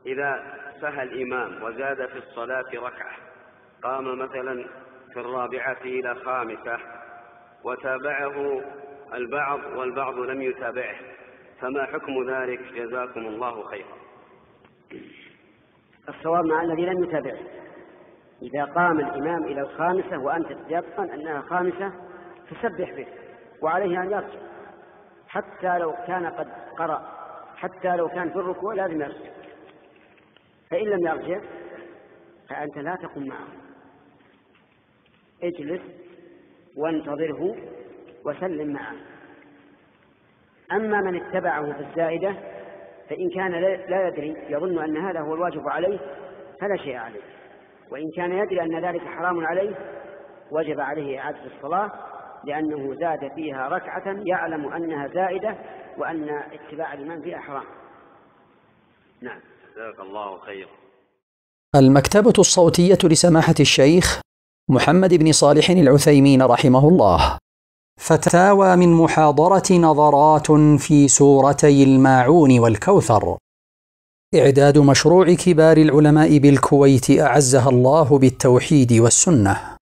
إذا سهى الإمام وزاد في الصلاة ركعة، قام مثلا في الرابعة إلى خامسة وتابعه البعض والبعض لم يتابعه، فما حكم ذلك جزاكم الله خيرا؟ الصواب مع الذي لم يتابعه. إذا قام الإمام إلى الخامسة وأنت تيقن أنها خامسة فسبح به، وعليه أن يرجع حتى لو كان قد قرأ، حتى لو كان في الركوع لازم يرجع. فإن لم يرجع فأنت لا تقم معه، اجلس وانتظره وسلم معه. أما من اتبعه في الزائدة فإن كان لا يدري، يظن أن هذا هو الواجب عليه فلا شيء عليه، وإن كان يدري أن ذلك حرام عليه وجب عليه إعادة الصلاة، لأنه زاد فيها ركعة يعلم أنها زائدة وأن اتباع الإمام فيها حرام. نعم، جزاك الله خير. المكتبة الصوتية لسماحة الشيخ محمد بن صالح العثيمين رحمه الله. فتاوى من محاضرة نظرات في سورتي الماعون والكوثر. إعداد مشروع كبار العلماء بالكويت أعزها الله بالتوحيد والسنة.